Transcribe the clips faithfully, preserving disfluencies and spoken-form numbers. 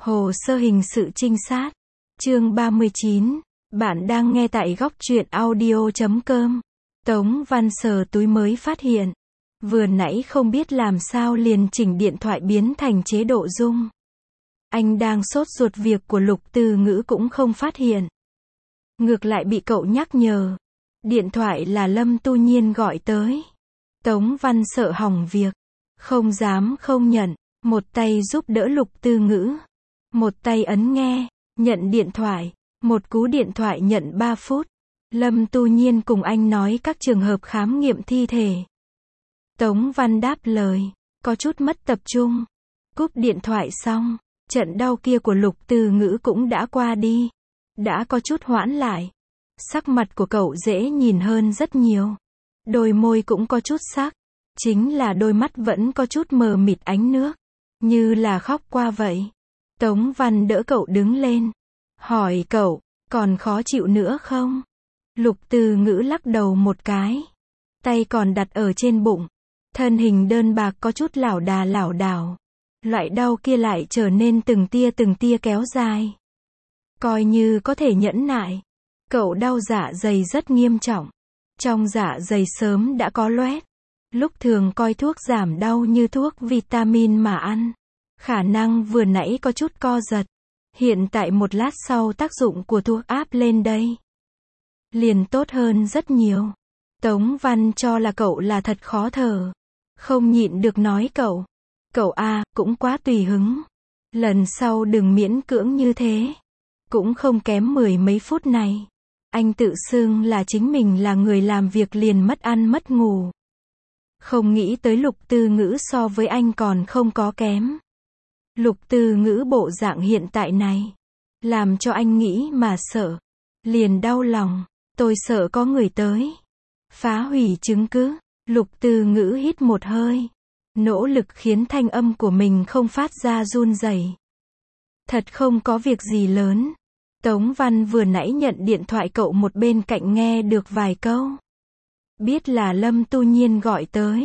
Hồ sơ hình sự trinh sát. Chương ba mươi chín. Bạn đang nghe tại góc truyện audio chấm com. Tống Văn sờ túi mới phát hiện. Vừa nãy không biết làm sao liền chỉnh điện thoại biến thành chế độ rung. Anh đang sốt ruột việc của Lục Từ Ngữ cũng không phát hiện. Ngược lại bị cậu nhắc nhở. Điện thoại là Lâm Tu Nhiên gọi tới. Tống Văn sợ hỏng việc. Không dám không nhận. Một tay giúp đỡ Lục Từ Ngữ. Một tay ấn nghe, nhận điện thoại. Một cú điện thoại nhận ba phút. Lâm Tu Nhiên cùng anh nói các trường hợp khám nghiệm thi thể. Tống Văn đáp lời, có chút mất tập trung. Cúp điện thoại xong, trận đau kia của Lục Từ Ngữ cũng đã qua đi. Đã có chút hoãn lại. Sắc mặt của cậu dễ nhìn hơn rất nhiều. Đôi môi cũng có chút sắc. Chính là đôi mắt vẫn có chút mờ mịt ánh nước. Như là khóc qua vậy. Tống Văn đỡ cậu đứng lên. Hỏi cậu, còn khó chịu nữa không? Lục Từ Ngữ lắc đầu một cái. Tay còn đặt ở trên bụng. Thân hình đơn bạc có chút lảo đà lảo đảo. Loại đau kia lại trở nên từng tia từng tia kéo dài. Coi như có thể nhẫn nại. Cậu đau dạ dày rất nghiêm trọng. Trong dạ dày sớm đã có loét. Lúc thường coi thuốc giảm đau như thuốc vitamin mà ăn. Khả năng vừa nãy có chút co giật. Hiện tại một lát sau tác dụng của thuốc áp lên đây. Liền tốt hơn rất nhiều. Tống Văn cho là cậu là thật khó thở. Không nhịn được nói cậu. Cậu a cũng quá tùy hứng. Lần sau đừng miễn cưỡng như thế. Cũng không kém mười mấy phút này. Anh tự xưng là chính mình là người làm việc liền mất ăn mất ngủ. Không nghĩ tới Lục Từ Ngữ so với anh còn không có kém. Lục Từ Ngữ bộ dạng hiện tại này. Làm cho anh nghĩ mà sợ. Liền đau lòng. Tôi sợ có người tới. Phá hủy chứng cứ. Lục Từ Ngữ hít một hơi. Nỗ lực khiến thanh âm của mình không phát ra run rẩy. Thật không có việc gì lớn. Tống Văn vừa nãy nhận điện thoại cậu một bên cạnh nghe được vài câu. Biết là Lâm Tu Nhiên gọi tới.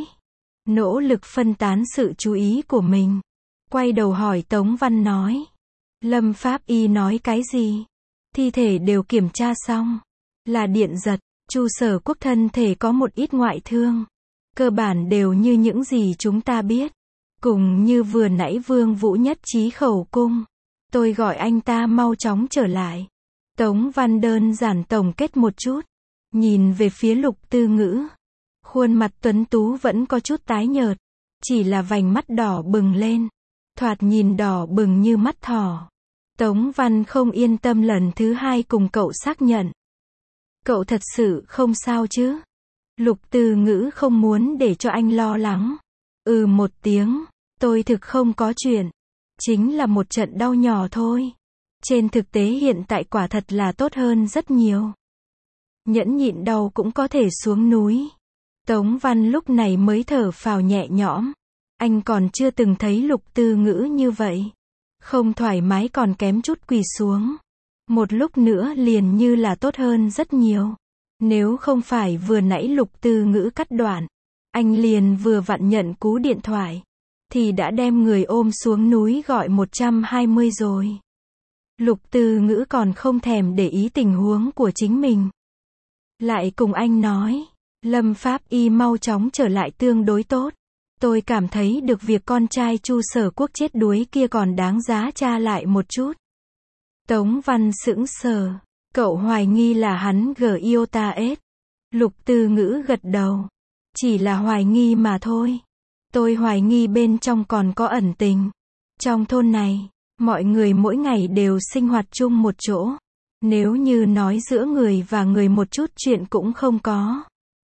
Nỗ lực phân tán sự chú ý của mình. Quay đầu hỏi Tống Văn nói. Lâm Pháp Y nói cái gì? Thi thể đều kiểm tra xong. Là điện giật. Chu Sở Quốc thân thể có một ít ngoại thương. Cơ bản đều như những gì chúng ta biết. Cùng như vừa nãy Vương Vũ nhất trí khẩu cung. Tôi gọi anh ta mau chóng trở lại. Tống Văn đơn giản tổng kết một chút. Nhìn về phía Lục Từ Ngữ. Khuôn mặt tuấn tú vẫn có chút tái nhợt. Chỉ là vành mắt đỏ bừng lên. Thoạt nhìn đỏ bừng như mắt thỏ. Tống Văn không yên tâm lần thứ hai cùng cậu xác nhận. Cậu thật sự không sao chứ? Lục Từ Ngữ không muốn để cho anh lo lắng. Ừ một tiếng. Tôi thực không có chuyện. Chính là một trận đau nhỏ thôi. Trên thực tế hiện tại quả thật là tốt hơn rất nhiều. Nhẫn nhịn đau cũng có thể xuống núi. Tống Văn lúc này mới thở phào nhẹ nhõm. Anh còn chưa từng thấy Lục Từ Ngữ như vậy. Không thoải mái còn kém chút quỳ xuống. Một lúc nữa liền như là tốt hơn rất nhiều. Nếu không phải vừa nãy Lục Từ Ngữ cắt đoạn. Anh liền vừa vặn nhận cú điện thoại. Thì đã đem người ôm xuống núi gọi một trăm hai mươi rồi. Lục Từ Ngữ còn không thèm để ý tình huống của chính mình. Lại cùng anh nói. Lâm Pháp Y mau chóng trở lại tương đối tốt. Tôi cảm thấy được việc con trai Chu Sở Quốc chết đuối kia còn đáng giá tra lại một chút. Tống Văn sững sờ. Cậu hoài nghi là hắn i o ta ét. Lục Từ Ngữ gật đầu. Chỉ là hoài nghi mà thôi. Tôi hoài nghi bên trong còn có ẩn tình. Trong thôn này, mọi người mỗi ngày đều sinh hoạt chung một chỗ. Nếu như nói giữa người và người một chút chuyện cũng không có.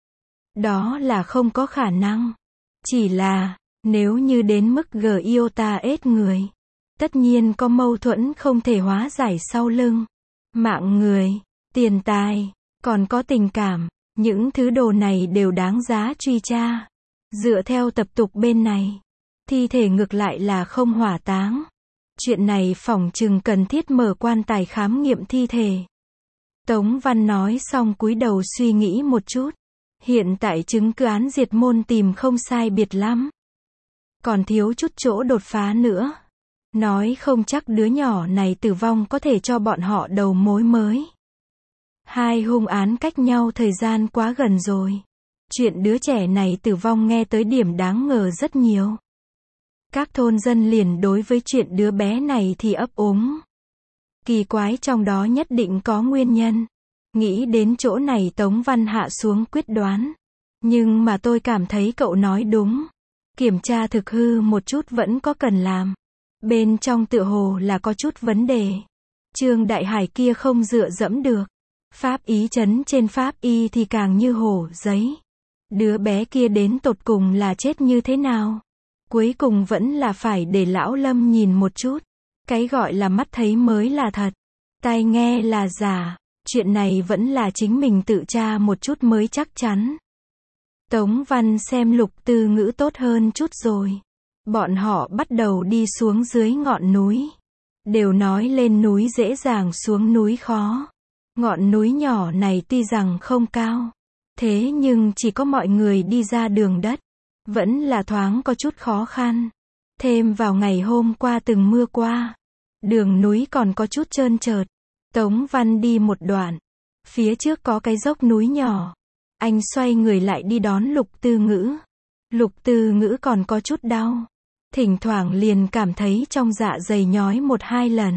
Đó là không có khả năng. Chỉ là, nếu như đến mức i o ta ét người. Tất nhiên có mâu thuẫn không thể hóa giải sau lưng. Mạng người, tiền tài, còn có tình cảm. Những thứ đồ này đều đáng giá truy tra. Dựa theo tập tục bên này. Thi thể ngược lại là không hỏa táng. Chuyện này phỏng chừng cần thiết mở quan tài khám nghiệm thi thể. Tống Văn nói xong cúi đầu suy nghĩ một chút. Hiện tại chứng cứ án diệt môn tìm không sai biệt lắm. Còn thiếu chút chỗ đột phá nữa. Nói không chắc đứa nhỏ này tử vong có thể cho bọn họ đầu mối mới. Hai hung án cách nhau thời gian quá gần rồi. Chuyện đứa trẻ này tử vong nghe tới điểm đáng ngờ rất nhiều. Các thôn dân liền đối với chuyện đứa bé này thì ấp úng. Kỳ quái trong đó nhất định có nguyên nhân. Nghĩ đến chỗ này Tống Văn hạ xuống quyết đoán. Nhưng mà tôi cảm thấy cậu nói đúng. Kiểm tra thực hư một chút vẫn có cần làm. Bên trong tựa hồ là có chút vấn đề. Trương Đại Hải kia không dựa dẫm được. Pháp ý chấn trên pháp y thì càng như hổ giấy. Đứa bé kia đến tột cùng là chết như thế nào? Cuối cùng vẫn là phải để lão Lâm nhìn một chút. Cái gọi là mắt thấy mới là thật. Tai nghe là giả. Chuyện này vẫn là chính mình tự tra một chút mới chắc chắn. Tống Văn xem Lục Tư Ngữ tốt hơn chút rồi. Bọn họ bắt đầu đi xuống dưới ngọn núi. Đều nói lên núi dễ dàng xuống núi khó. Ngọn núi nhỏ này tuy rằng không cao. Thế nhưng chỉ có mọi người đi ra đường đất. Vẫn là thoáng có chút khó khăn. Thêm vào ngày hôm qua từng mưa qua. Đường núi còn có chút trơn trượt. Tống Văn đi một đoạn. Phía trước có cái dốc núi nhỏ. Anh xoay người lại đi đón Lục Tư Ngữ. Lục Tư Ngữ còn có chút đau. Thỉnh thoảng liền cảm thấy trong dạ dày nhói một hai lần.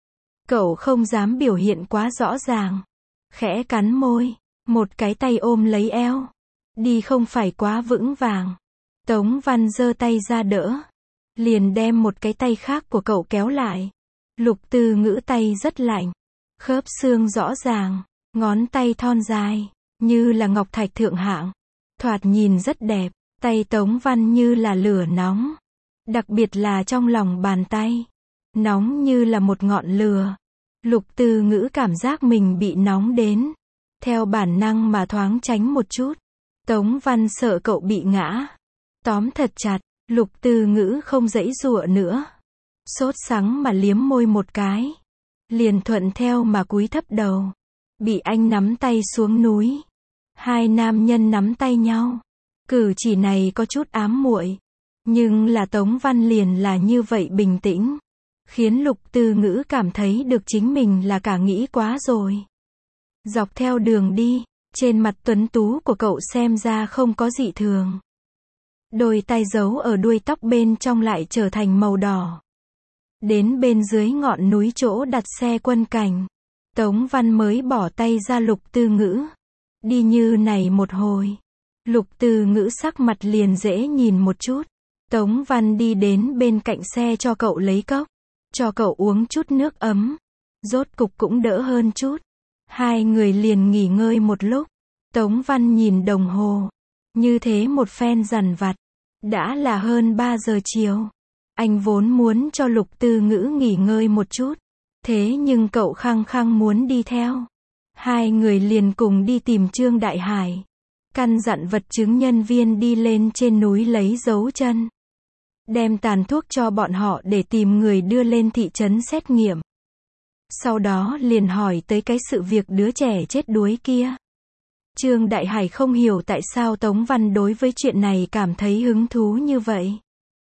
Cậu không dám biểu hiện quá rõ ràng. Khẽ cắn môi. Một cái tay ôm lấy eo. Đi không phải quá vững vàng. Tống Văn giơ tay ra đỡ. Liền đem một cái tay khác của cậu kéo lại. Lục Tư Ngữ tay rất lạnh. Khớp xương rõ ràng. Ngón tay thon dài. Như là ngọc thạch thượng hạng. Thoạt nhìn rất đẹp. Tay Tống Văn như là lửa nóng. Đặc biệt là trong lòng bàn tay. Nóng như là một ngọn lửa. Lục Tư Ngữ cảm giác mình bị nóng đến. Theo bản năng mà thoáng tránh một chút. Tống Văn sợ cậu bị ngã. Tóm thật chặt. Lục Tư Ngữ không giãy giụa nữa. Sốt sắng mà liếm môi một cái. Liền thuận theo mà cúi thấp đầu. Bị anh nắm tay xuống núi. Hai nam nhân nắm tay nhau. Cử chỉ này có chút ám muội. Nhưng là Tống Văn liền là như vậy bình tĩnh. Khiến Lục Tư Ngữ cảm thấy được chính mình là cả nghĩ quá rồi. Dọc theo đường đi, trên mặt tuấn tú của cậu xem ra không có dị thường. Đôi tay giấu ở đuôi tóc bên trong lại trở thành màu đỏ. Đến bên dưới ngọn núi chỗ đặt xe quân cảnh. Tống Văn mới bỏ tay ra Lục Tư Ngữ. Đi như này một hồi. Lục Tư Ngữ sắc mặt liền dễ nhìn một chút. Tống Văn đi đến bên cạnh xe cho cậu lấy cốc. Cho cậu uống chút nước ấm. Rốt cục cũng đỡ hơn chút. Hai người liền nghỉ ngơi một lúc. Tống Văn nhìn đồng hồ. Như thế một phen dằn vặt. Đã là hơn ba giờ chiều. Anh vốn muốn cho Lục Tư Ngữ nghỉ ngơi một chút. Thế nhưng cậu khăng khăng muốn đi theo. Hai người liền cùng đi tìm Trương Đại Hải. Căn dặn vật chứng nhân viên đi lên trên núi lấy dấu chân. Đem tàn thuốc cho bọn họ để tìm người đưa lên thị trấn xét nghiệm. Sau đó liền hỏi tới cái sự việc đứa trẻ chết đuối kia. Trương Đại Hải không hiểu tại sao Tống Văn đối với chuyện này cảm thấy hứng thú như vậy.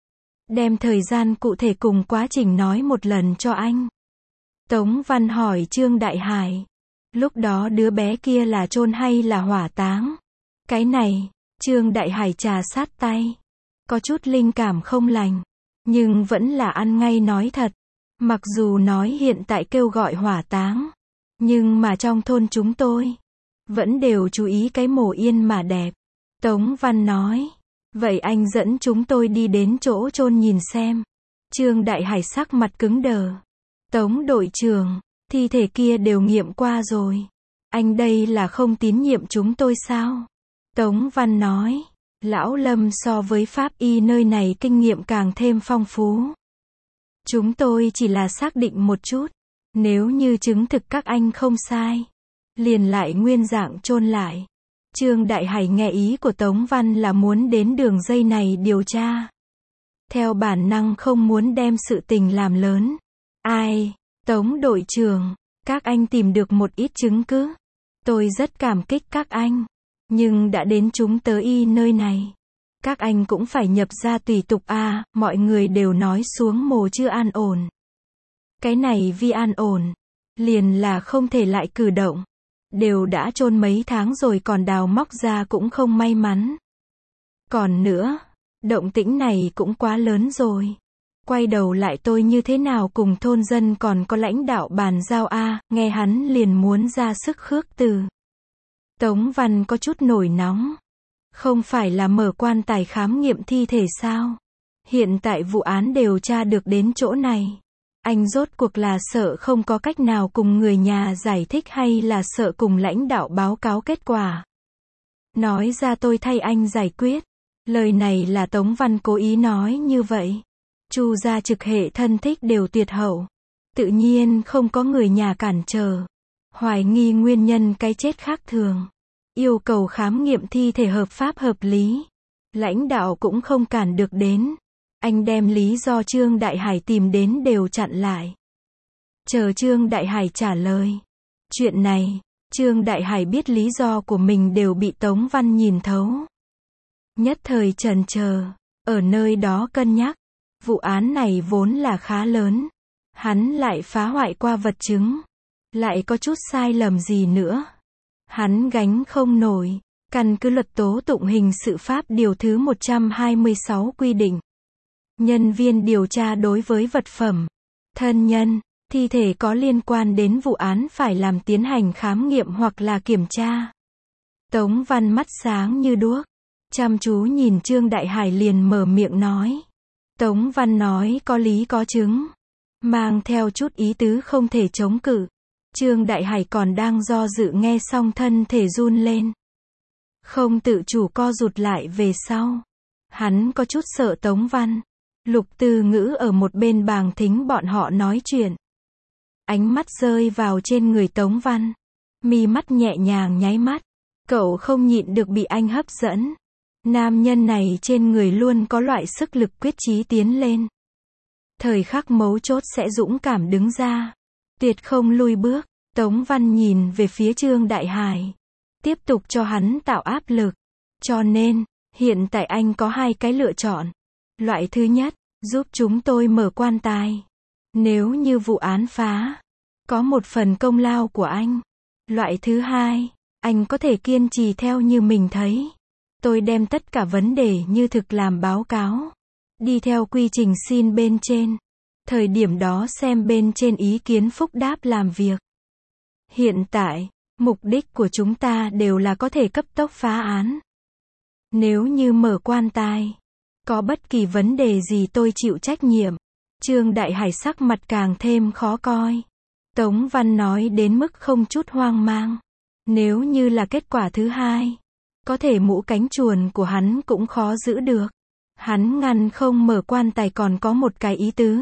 Đem thời gian cụ thể cùng quá trình nói một lần cho anh. Tống Văn hỏi Trương Đại Hải. Lúc đó đứa bé kia là chôn hay là hỏa táng? Cái này, Trương Đại Hải trà sát tay. Có chút linh cảm không lành. Nhưng vẫn là ăn ngay nói thật. Mặc dù nói hiện tại kêu gọi hỏa táng. Nhưng mà trong thôn chúng tôi. Vẫn đều chú ý cái mồ yên mà đẹp. Tống Văn nói. Vậy anh dẫn chúng tôi đi đến chỗ chôn nhìn xem. Trương Đại Hải sắc mặt cứng đờ. Tống đội trưởng, thi thể kia đều nghiệm qua rồi. Anh đây là không tín nhiệm chúng tôi sao? Tống Văn nói. Lão Lâm so với pháp y nơi này kinh nghiệm càng thêm phong phú. Chúng tôi chỉ là xác định một chút. Nếu như chứng thực các anh không sai. Liền lại nguyên dạng chôn lại. Trương Đại Hải nghe ý của Tống Văn là muốn đến đường dây này điều tra. Theo bản năng không muốn đem sự tình làm lớn. Ai? Tống đội trưởng, các anh tìm được một ít chứng cứ. Tôi rất cảm kích các anh. Nhưng đã đến chúng tớ y nơi này. Các anh cũng phải nhập gia tùy tục à, mọi người đều nói xuống mồ chưa an ổn. Cái này vì an ổn, liền là không thể lại cử động. Đều đã chôn mấy tháng rồi còn đào móc ra cũng không may mắn. Còn nữa, động tĩnh này cũng quá lớn rồi. Quay đầu lại tôi như thế nào cùng thôn dân còn có lãnh đạo bàn giao a, nghe hắn liền muốn ra sức khước từ. Tống Văn có chút nổi nóng. Không phải là mở quan tài khám nghiệm thi thể sao? Hiện tại vụ án đều tra được đến chỗ này. Anh rốt cuộc là sợ không có cách nào cùng người nhà giải thích hay là sợ cùng lãnh đạo báo cáo kết quả? Nói ra tôi thay anh giải quyết. Lời này là Tống Văn cố ý nói như vậy. Chu gia trực hệ thân thích đều tuyệt hậu. Tự nhiên không có người nhà cản trở. Hoài nghi nguyên nhân cái chết khác thường. Yêu cầu khám nghiệm thi thể hợp pháp hợp lý. Lãnh đạo cũng không cản được đến. Anh đem lý do Trương Đại Hải tìm đến đều chặn lại. Chờ Trương Đại Hải trả lời. Chuyện này, Trương Đại Hải biết lý do của mình đều bị Tống Văn nhìn thấu. Nhất thời chần chờ, ở nơi đó cân nhắc. Vụ án này vốn là khá lớn. Hắn lại phá hoại qua vật chứng. Lại có chút sai lầm gì nữa. Hắn gánh không nổi. Căn cứ luật tố tụng hình sự pháp điều thứ một trăm hai mươi sáu quy định. Nhân viên điều tra đối với vật phẩm, thân nhân, thi thể có liên quan đến vụ án phải làm tiến hành khám nghiệm hoặc là kiểm tra. Tống Văn mắt sáng như đuốc. Chăm chú nhìn Trương Đại Hải liền mở miệng nói. Tống Văn nói có lý có chứng. Mang theo chút ý tứ không thể chống cự. Trương Đại Hải còn đang do dự nghe xong thân thể run lên. Không tự chủ co rụt lại về sau. Hắn có chút sợ Tống Văn. Lục Tư Ngữ ở một bên bàng thính bọn họ nói chuyện. Ánh mắt rơi vào trên người Tống Văn. Mi mắt nhẹ nhàng nháy mắt. Cậu không nhịn được bị anh hấp dẫn. Nam nhân này trên người luôn có loại sức lực quyết chí tiến lên. Thời khắc mấu chốt sẽ dũng cảm đứng ra. Tuyệt không lui bước. Tống Văn nhìn về phía Trương Đại Hải. Tiếp tục cho hắn tạo áp lực. Cho nên, hiện tại anh có hai cái lựa chọn. Loại thứ nhất, giúp chúng tôi mở quan tài. Nếu như vụ án phá, có một phần công lao của anh. Loại thứ hai, anh có thể kiên trì theo như mình thấy. Tôi đem tất cả vấn đề như thực làm báo cáo. Đi theo quy trình xin bên trên. Thời điểm đó xem bên trên ý kiến phúc đáp làm việc. Hiện tại, mục đích của chúng ta đều là có thể cấp tốc phá án. Nếu như mở quan tài, có bất kỳ vấn đề gì tôi chịu trách nhiệm. Trương Đại Hải sắc mặt càng thêm khó coi. Tống Văn nói đến mức không chút hoang mang. Nếu như là kết quả thứ hai, có thể mũ cánh chuồn của hắn cũng khó giữ được. Hắn ngăn không mở quan tài còn có một cái ý tứ.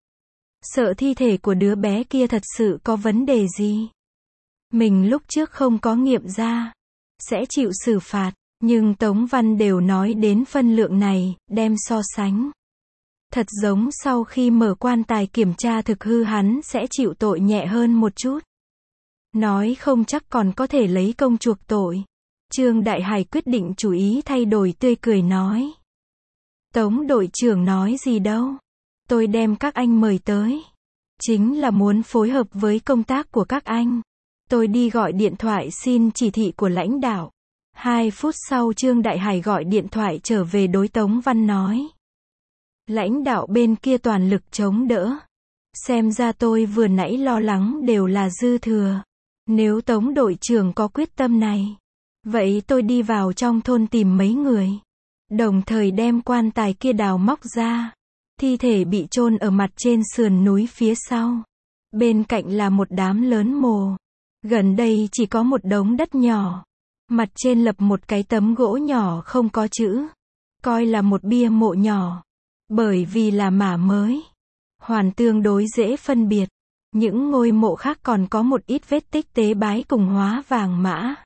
Sợ thi thể của đứa bé kia thật sự có vấn đề gì. Mình lúc trước không có nghiệm ra, sẽ chịu xử phạt. Nhưng Tống Văn đều nói đến phân lượng này, đem so sánh. Thật giống sau khi mở quan tài kiểm tra thực hư hắn sẽ chịu tội nhẹ hơn một chút. Nói không chắc còn có thể lấy công chuộc tội. Trương Đại Hải quyết định chủ ý thay đổi tươi cười nói. Tống đội trưởng nói gì đâu. Tôi đem các anh mời tới. Chính là muốn phối hợp với công tác của các anh. Tôi đi gọi điện thoại xin chỉ thị của lãnh đạo. Hai phút sau Trương Đại Hải gọi điện thoại trở về đối Tống Văn nói. Lãnh đạo bên kia toàn lực chống đỡ. Xem ra tôi vừa nãy lo lắng đều là dư thừa. Nếu Tống đội trưởng có quyết tâm này, vậy tôi đi vào trong thôn tìm mấy người. Đồng thời đem quan tài kia đào móc ra. Thi thể bị chôn ở mặt trên sườn núi phía sau. Bên cạnh là một đám lớn mồ. Gần đây chỉ có một đống đất nhỏ. Mặt trên lập một cái tấm gỗ nhỏ không có chữ. Coi là một bia mộ nhỏ. Bởi vì là mả mới. Hoàn tương đối dễ phân biệt. Những ngôi mộ khác còn có một ít vết tích tế bái cùng hóa vàng mã.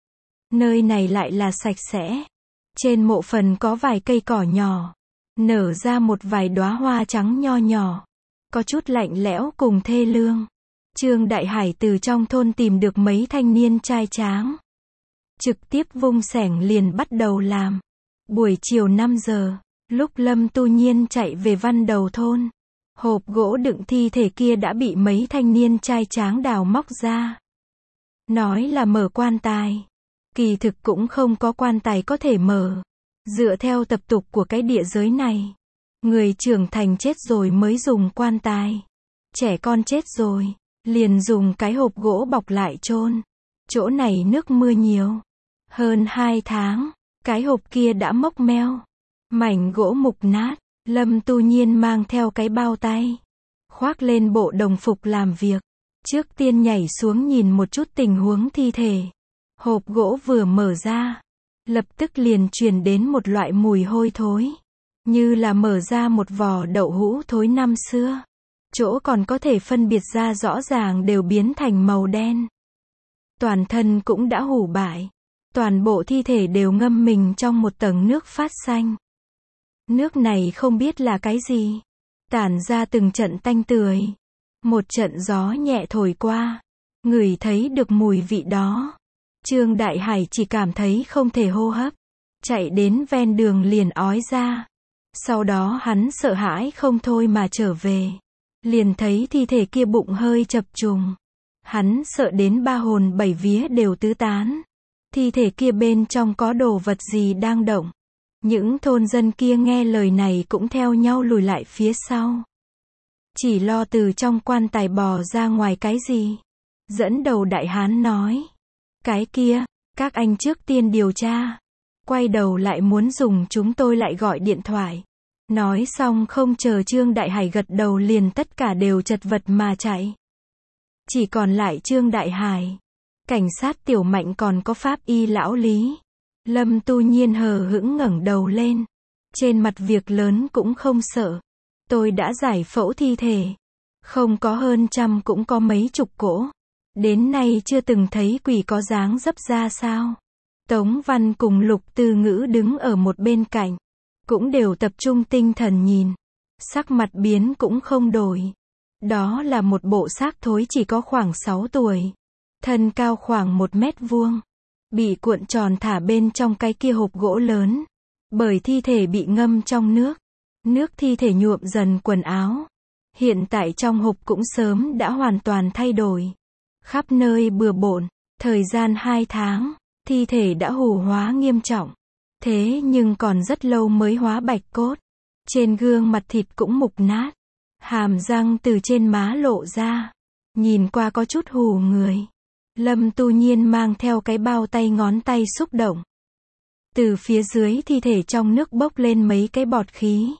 Nơi này lại là sạch sẽ. Trên mộ phần có vài cây cỏ nhỏ. Nở ra một vài đóa hoa trắng nho nhỏ. Có chút lạnh lẽo cùng thê lương. Trương Đại Hải từ trong thôn tìm được mấy thanh niên trai tráng. Trực tiếp vung xẻng liền bắt đầu làm. Buổi chiều năm giờ, lúc Lâm Tu Nhiên chạy về văn đầu thôn, hộp gỗ đựng thi thể kia đã bị mấy thanh niên trai tráng đào móc ra. Nói là mở quan tài. Kỳ thực cũng không có quan tài có thể mở. Dựa theo tập tục của cái địa giới này, người trưởng thành chết rồi mới dùng quan tài. Trẻ con chết rồi, liền dùng cái hộp gỗ bọc lại chôn. Chỗ này nước mưa nhiều. Hơn hai tháng, cái hộp kia đã mốc meo. Mảnh gỗ mục nát, Lâm Tu Nhiên mang theo cái bao tay. Khoác lên bộ đồng phục làm việc. Trước tiên nhảy xuống nhìn một chút tình huống thi thể. Hộp gỗ vừa mở ra, lập tức liền truyền đến một loại mùi hôi thối. Như là mở ra một vỏ đậu hũ thối năm xưa. Chỗ còn có thể phân biệt ra rõ ràng đều biến thành màu đen. Toàn thân cũng đã hủ bại. Toàn bộ thi thể đều ngâm mình trong một tầng nước phát xanh. Nước này không biết là cái gì. Tản ra từng trận tanh tưởi. Một trận gió nhẹ thổi qua. Ngửi thấy được mùi vị đó. Trương Đại Hải chỉ cảm thấy không thể hô hấp. Chạy đến ven đường liền ói ra. Sau đó hắn sợ hãi không thôi mà trở về. Liền thấy thi thể kia bụng hơi chập trùng. Hắn sợ đến ba hồn bảy vía đều tứ tán. Thi thể kia bên trong có đồ vật gì đang động. Những thôn dân kia nghe lời này cũng theo nhau lùi lại phía sau. Chỉ lo từ trong quan tài bò ra ngoài cái gì. Dẫn đầu đại hán nói. Cái kia, các anh trước tiên điều tra. Quay đầu lại muốn dùng chúng tôi lại gọi điện thoại. Nói xong không chờ Trương Đại Hải gật đầu liền tất cả đều chật vật mà chạy. Chỉ còn lại Trương Đại Hải. Cảnh sát Tiểu Mạnh còn có pháp y lão Lý. Lâm Tu Nhiên hờ hững ngẩng đầu lên. Trên mặt việc lớn cũng không sợ. Tôi đã giải phẫu thi thể. Không có hơn trăm cũng có mấy chục cỗ. Đến nay chưa từng thấy quỷ có dáng dấp ra sao. Tống Văn cùng Lục Tư Ngữ đứng ở một bên cạnh. Cũng đều tập trung tinh thần nhìn. Sắc mặt biến cũng không đổi. Đó là một bộ xác thối chỉ có khoảng sáu tuổi. Thân cao khoảng một mét vuông. Bị cuộn tròn thả bên trong cái kia hộp gỗ lớn. Bởi thi thể bị ngâm trong nước. Nước thi thể nhuộm dần quần áo. Hiện tại trong hộp cũng sớm đã hoàn toàn thay đổi. Khắp nơi bừa bộn. Thời gian hai tháng, thi thể đã hủ hóa nghiêm trọng. Thế nhưng còn rất lâu mới hóa bạch cốt. Trên gương mặt thịt cũng mục nát. Hàm răng từ trên má lộ ra. Nhìn qua có chút hù người. Lâm Tu Nhiên mang theo cái bao tay ngón tay xúc động. Từ phía dưới thi thể trong nước bốc lên mấy cái bọt khí.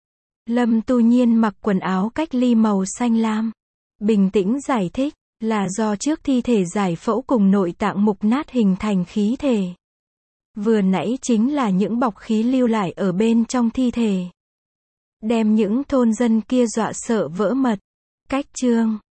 Lâm Tu Nhiên mặc quần áo cách ly màu xanh lam. Bình tĩnh giải thích, là do trước thi thể giải phẫu cùng nội tạng mục nát hình thành khí thể. Vừa nãy chính là những bọc khí lưu lại ở bên trong thi thể. Đem những thôn dân kia dọa sợ vỡ mật. Cách chương